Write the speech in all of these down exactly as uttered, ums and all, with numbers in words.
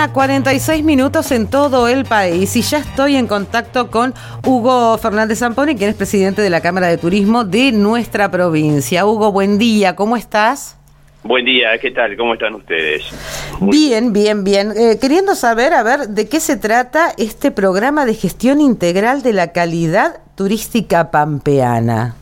mañana, cuarenta y seis minutos en todo el país. Y ya estoy en contacto con Hugo Fernández Zamponi, quien es presidente de la Cámara de Turismo de nuestra provincia. Hugo, buen día, ¿cómo estás? Buen día, ¿qué tal? ¿Cómo están ustedes? Muy bien, bien, bien. Eh, queriendo saber, a ver, ¿de qué se trata este programa de gestión integral de la calidad turística pampeana?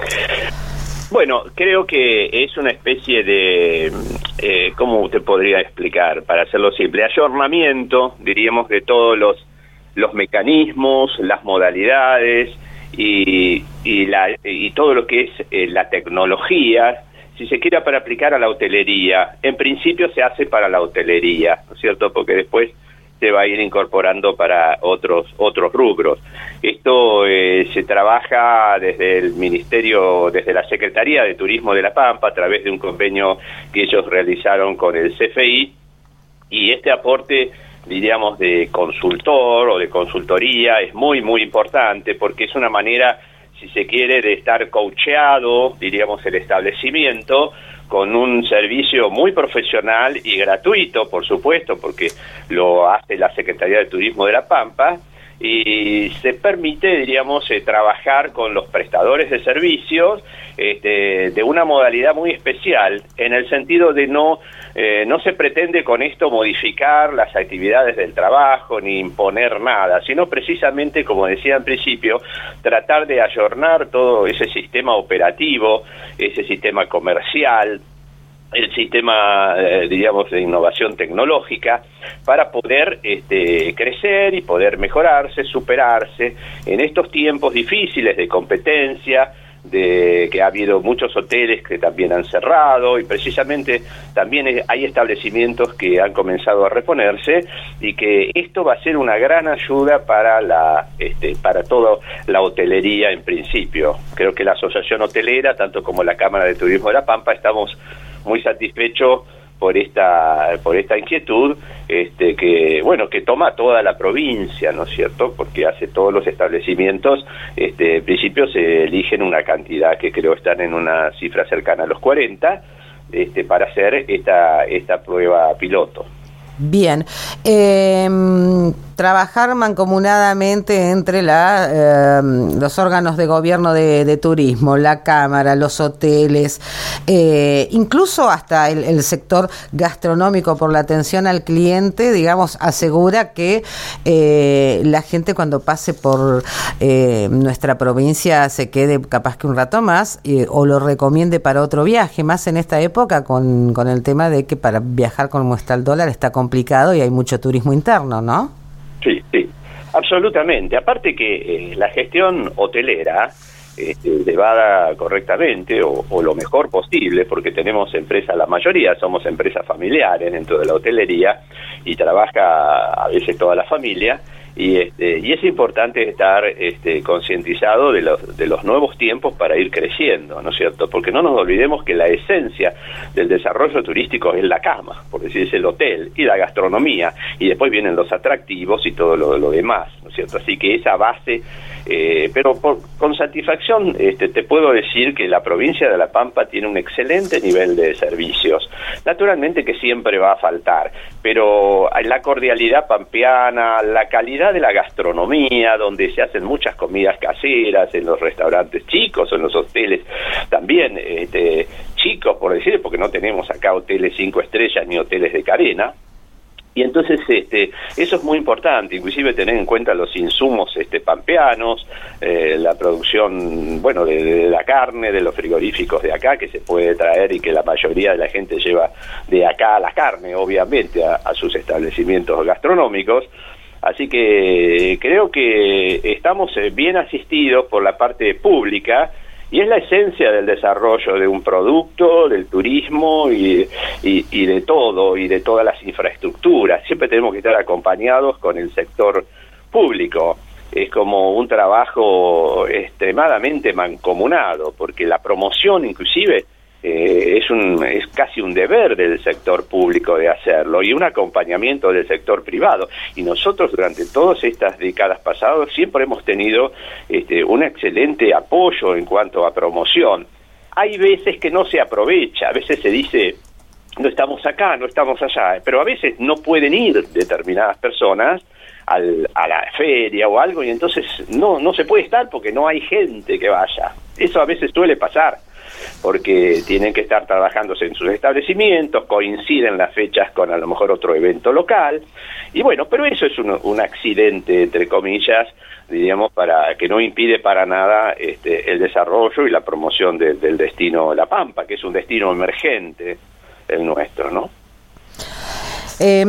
Bueno, creo que es una especie de, eh, ¿cómo usted podría explicar? Para hacerlo simple, ayornamiento, diríamos, de todos los, los mecanismos, las modalidades y, y, la, y todo lo que es eh, la tecnología, si se quiera, para aplicar a la hotelería. En principio se hace para la hotelería, ¿no es cierto? Porque después se va a ir incorporando para otros otros rubros. Esto eh, se trabaja desde el Ministerio, desde la Secretaría de Turismo de La Pampa, a través de un convenio que ellos realizaron con el C F I, y este aporte, diríamos, de consultor o de consultoría es muy, muy importante, porque es una manera, si se quiere, de estar coacheado, diríamos, el establecimiento, con un servicio muy profesional y gratuito, por supuesto, porque lo hace la Secretaría de Turismo de La Pampa, y se permite, diríamos, eh, trabajar con los prestadores de servicios este, de una modalidad muy especial, en el sentido de no, eh, no se pretende con esto modificar las actividades del trabajo, ni imponer nada, sino precisamente, como decía en principio, tratar de ayornar todo ese sistema operativo, ese sistema comercial, el sistema, eh, diríamos, de innovación tecnológica, para poder este, crecer y poder mejorarse, superarse en estos tiempos difíciles de competencia, de que ha habido muchos hoteles que también han cerrado, y precisamente también hay establecimientos que han comenzado a reponerse, y que esto va a ser una gran ayuda para la este, para toda la hotelería en principio. Creo que la Asociación Hotelera, tanto como la Cámara de Turismo de La Pampa, estamos muy satisfechos por esta por esta inquietud este que bueno que toma toda la provincia, ¿no es cierto? Porque hace todos los establecimientos, este en principio se eligen una cantidad que creo están en una cifra cercana a los cuarenta, este para hacer esta esta prueba piloto. Bien, eh, trabajar mancomunadamente entre la, eh, los órganos de gobierno de, de turismo, la Cámara, los hoteles, eh, incluso hasta el, el sector gastronómico, por la atención al cliente, digamos, asegura que eh, la gente cuando pase por eh, nuestra provincia se quede capaz que un rato más eh, o lo recomiende para otro viaje, más en esta época con, con el tema de que para viajar como está el dólar está complicado complicado y hay mucho turismo interno, ¿no? Sí, sí, absolutamente. Aparte que eh, la gestión hotelera este, llevada correctamente o, o lo mejor posible, porque tenemos empresas, la mayoría somos empresas familiares dentro de la hotelería, y trabaja a veces toda la familia, y este y es importante estar este concientizado de los de los nuevos tiempos para ir creciendo, ¿no es cierto? Porque no nos olvidemos que la esencia del desarrollo turístico es la cama, por decir, es el hotel y la gastronomía, y después vienen los atractivos y todo lo, lo demás, ¿no es cierto? Así que esa base, eh, pero por, con satisfacción este, te puedo decir que la provincia de La Pampa tiene un excelente nivel de servicios. Naturalmente que siempre va a faltar, pero la cordialidad pampeana, la calidad de la gastronomía, donde se hacen muchas comidas caseras en los restaurantes chicos o en los hoteles también este, chicos, por decir, porque no tenemos acá hoteles cinco estrellas ni hoteles de cadena. Y entonces este eso es muy importante, inclusive tener en cuenta los insumos este pampeanos, eh, la producción, bueno, de, de la carne, de los frigoríficos de acá que se puede traer, y que la mayoría de la gente lleva de acá la carne, obviamente, a, a sus establecimientos gastronómicos. Así que creo que estamos bien asistidos por la parte pública, y es la esencia del desarrollo de un producto, del turismo y, y, y de todo, y de todas las infraestructuras. Siempre tenemos que estar acompañados con el sector público. Es como un trabajo extremadamente mancomunado, porque la promoción inclusive eh, es un es casi un deber del sector público de hacerlo, y un acompañamiento del sector privado. Y nosotros durante todas estas décadas pasadas siempre hemos tenido este, un excelente apoyo en cuanto a promoción. Hay veces que no se aprovecha, a veces se dice no estamos acá, no estamos allá, pero a veces no pueden ir determinadas personas al, a la feria o algo, y entonces no, no se puede estar porque no hay gente que vaya. Eso a veces suele pasar, porque tienen que estar trabajándose en sus establecimientos, coinciden las fechas con a lo mejor otro evento local, y bueno, pero eso es un, un accidente, entre comillas, diríamos, para que no impide para nada este, el desarrollo y la promoción de, del destino La Pampa, que es un destino emergente el nuestro, ¿no? Eh,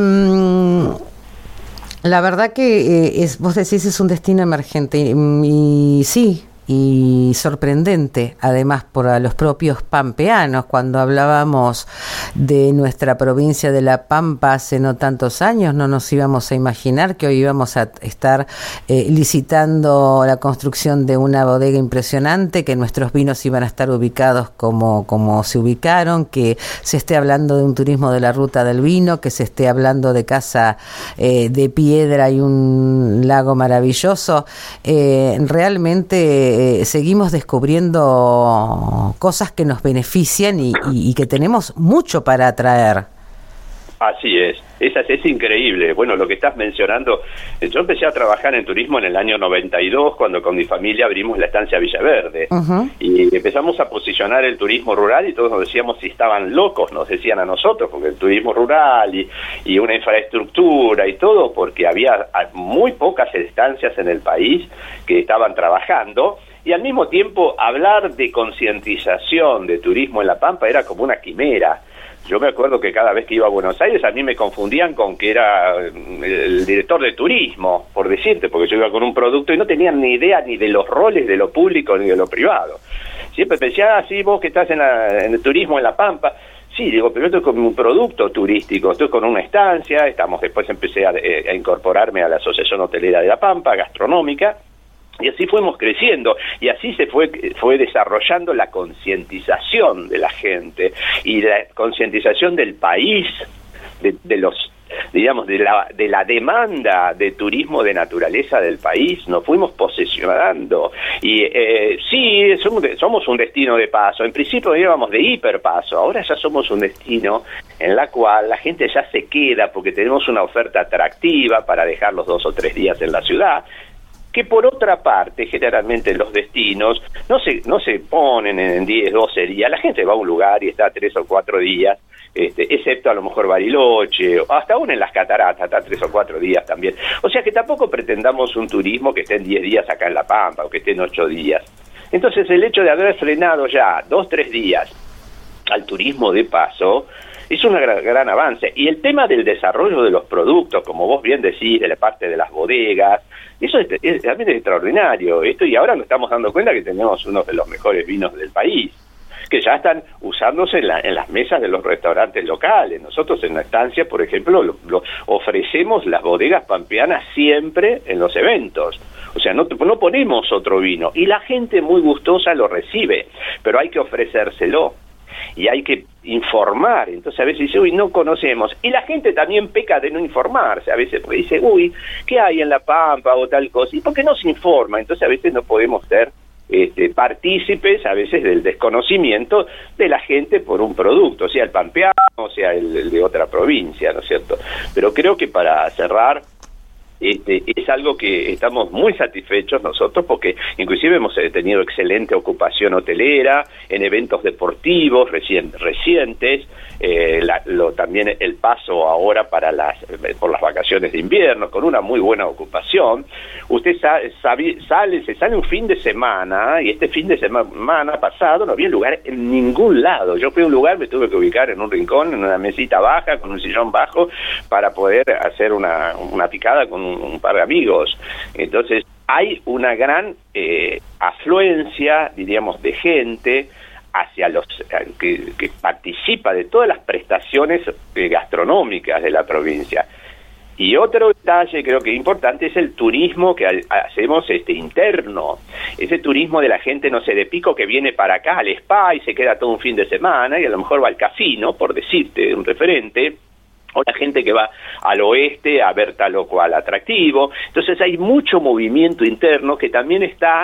la verdad que eh, es, vos decís es un destino emergente, y, y sí, y sorprendente, además, para los propios pampeanos. Cuando hablábamos de nuestra provincia de La Pampa hace no tantos años, no nos íbamos a imaginar que hoy íbamos a estar eh, licitando la construcción de una bodega impresionante, que nuestros vinos iban a estar ubicados como, como se ubicaron, que se esté hablando de un turismo de la ruta del vino, que se esté hablando de casa eh, de piedra y un lago maravilloso. Eh, realmente Eh, seguimos descubriendo cosas que nos benefician y, y, y que tenemos mucho para atraer. Así es, es, es increíble. Bueno, lo que estás mencionando, yo empecé a trabajar en turismo en el año noventa y dos, cuando con mi familia abrimos la estancia Villaverde, uh-huh. y empezamos a posicionar el turismo rural, y todos nos decíamos si estaban locos, nos decían a nosotros, porque el turismo rural y, y una infraestructura y todo, porque había muy pocas estancias en el país que estaban trabajando, y al mismo tiempo hablar de concientización de turismo en La Pampa era como una quimera. Yo me acuerdo que cada vez que iba a Buenos Aires a mí me confundían con que era el director de turismo, por decirte, porque yo iba con un producto y no tenían ni idea ni de los roles de lo público ni de lo privado. Siempre pensé, ah, sí, vos que estás en, la, en el turismo en La Pampa. Sí, digo, pero estoy con un producto turístico, estoy con una estancia, estamos después empecé a, a incorporarme a la Asociación Hotelera de La Pampa, gastronómica, y así fuimos creciendo, y así se fue fue desarrollando la concientización de la gente, y la concientización del país, de, de los, digamos, de la, de la demanda de turismo de naturaleza del país. Nos fuimos posesionando, y eh, sí, somos, somos un destino de paso. En principio íbamos de hiperpaso, ahora ya somos un destino en la cual la gente ya se queda, porque tenemos una oferta atractiva para dejar los dos o tres días en la ciudad, que por otra parte, generalmente los destinos no se no se ponen en diez, doce días. La gente va a un lugar y está tres o cuatro días, este, excepto a lo mejor Bariloche, o hasta aún en las cataratas, hasta tres o cuatro días también. O sea que tampoco pretendamos un turismo que esté en diez días acá en La Pampa, o que esté en ocho días. Entonces el hecho de haber frenado ya dos, tres días al turismo de paso es un gran, gran avance. Y el tema del desarrollo de los productos, como vos bien decís, de la parte de las bodegas, eso es, es realmente extraordinario. Esto, y ahora nos estamos dando cuenta que tenemos uno de los mejores vinos del país, que ya están usándose en, la, en las mesas de los restaurantes locales. Nosotros en la estancia, por ejemplo, lo, lo, ofrecemos las bodegas pampeanas siempre en los eventos. O sea, no, no ponemos otro vino, y la gente muy gustosa lo recibe, pero hay que ofrecérselo. Y hay que informar. Entonces a veces dice, uy, no conocemos. Y la gente también peca de no informarse. A veces dice, uy, ¿qué hay en La Pampa o tal cosa? ¿Y por qué no se informa? Entonces a veces no podemos ser este, partícipes, a veces, del desconocimiento de la gente por un producto, o sea el pampeano, o sea el, el de otra provincia, ¿no es cierto? Pero creo que para cerrar, Este, es algo que estamos muy satisfechos nosotros, porque inclusive hemos tenido excelente ocupación hotelera en eventos deportivos recien, recientes, eh, la, lo, también el paso ahora para las por las vacaciones de invierno, con una muy buena ocupación. Usted sa, sabe, sale, se sale un fin de semana, y este fin de semana pasado no había lugar en ningún lado. Yo fui a un lugar, me tuve que ubicar en un rincón, en una mesita baja, con un sillón bajo, para poder hacer una, una picada con un, un par de amigos. Entonces hay una gran eh, afluencia, diríamos, de gente hacia los que, que participa de todas las prestaciones eh, gastronómicas de la provincia. Y otro detalle creo que importante es el turismo que hacemos este interno, ese turismo de la gente, no sé, de Pico, que viene para acá al spa y se queda todo un fin de semana, y a lo mejor va al casino, por decirte un referente, o la gente que va al oeste a ver tal o cual atractivo. Entonces hay mucho movimiento interno que también está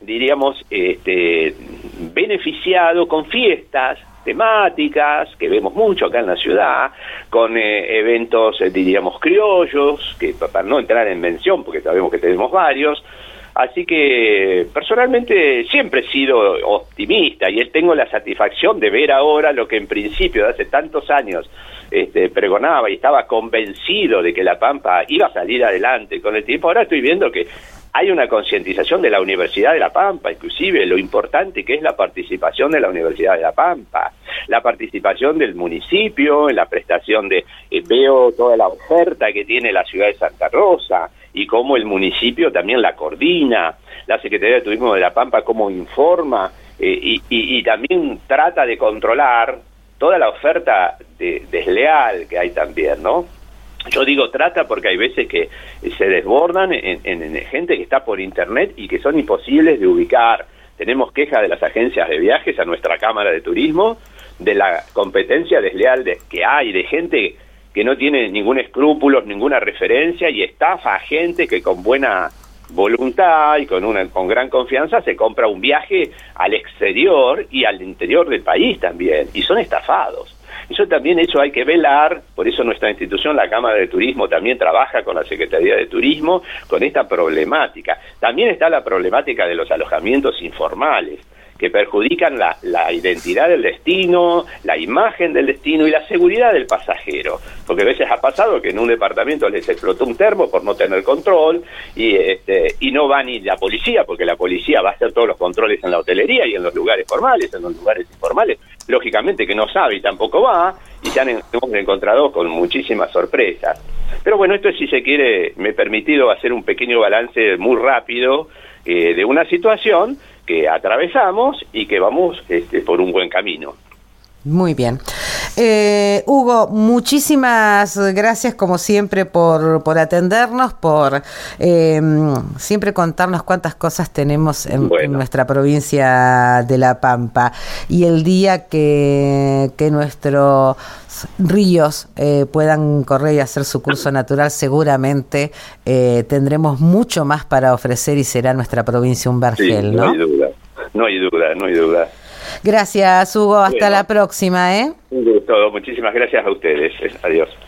diríamos, este, beneficiado con fiestas temáticas, que vemos mucho acá en la ciudad, con eh, eventos, eh, diríamos, criollos, que para no entrar en mención, porque sabemos que tenemos varios. Así que personalmente siempre he sido optimista y tengo la satisfacción de ver ahora lo que en principio de hace tantos años este, pregonaba y estaba convencido de que La Pampa iba a salir adelante con el tiempo. Ahora estoy viendo que hay una concientización de la Universidad de La Pampa, inclusive lo importante que es la participación de la Universidad de La Pampa, la participación del municipio en la prestación de, eh, veo toda la oferta que tiene la ciudad de Santa Rosa y cómo el municipio también la coordina, la Secretaría de Turismo de La Pampa cómo informa eh, y, y, y también trata de controlar toda la oferta de, desleal que hay también, ¿no? Yo digo trata porque hay veces que se desbordan en, en, en gente que está por internet y que son imposibles de ubicar. Tenemos quejas de las agencias de viajes a nuestra Cámara de Turismo, de la competencia desleal de, que hay, de gente que no tiene ningún escrúpulo, ninguna referencia y estafa a gente que con buena voluntad y con una con gran confianza se compra un viaje al exterior y al interior del país también, y son estafados. Eso también, eso hay que velar, por eso nuestra institución, la Cámara de Turismo, también trabaja con la Secretaría de Turismo con esta problemática. También está la problemática de los alojamientos informales, que perjudican la, la identidad del destino, la imagen del destino y la seguridad del pasajero. Porque a veces ha pasado que en un departamento les explotó un termo por no tener control y, este, y no va ni la policía, porque la policía va a hacer todos los controles en la hotelería y en los lugares formales, en los lugares informales. Lógicamente que no sabe y tampoco va, y ya hemos encontrado con muchísimas sorpresas. Pero bueno, esto, si se quiere, me he permitido hacer un pequeño balance muy rápido eh, de una situación que atravesamos y que vamos este, por un buen camino. Muy bien. Eh, Hugo, muchísimas gracias como siempre por, por atendernos, por eh, siempre contarnos cuántas cosas tenemos en, bueno. en nuestra provincia de La Pampa. Y el día que, que nuestros ríos eh, puedan correr y hacer su curso natural, seguramente eh, tendremos mucho más para ofrecer y será nuestra provincia un vergel, sí, ¿no? No hay duda, no hay duda, no hay duda. Gracias, Hugo. Hasta bueno, la próxima, ¿eh? Un gusto. Muchísimas gracias a ustedes. Adiós.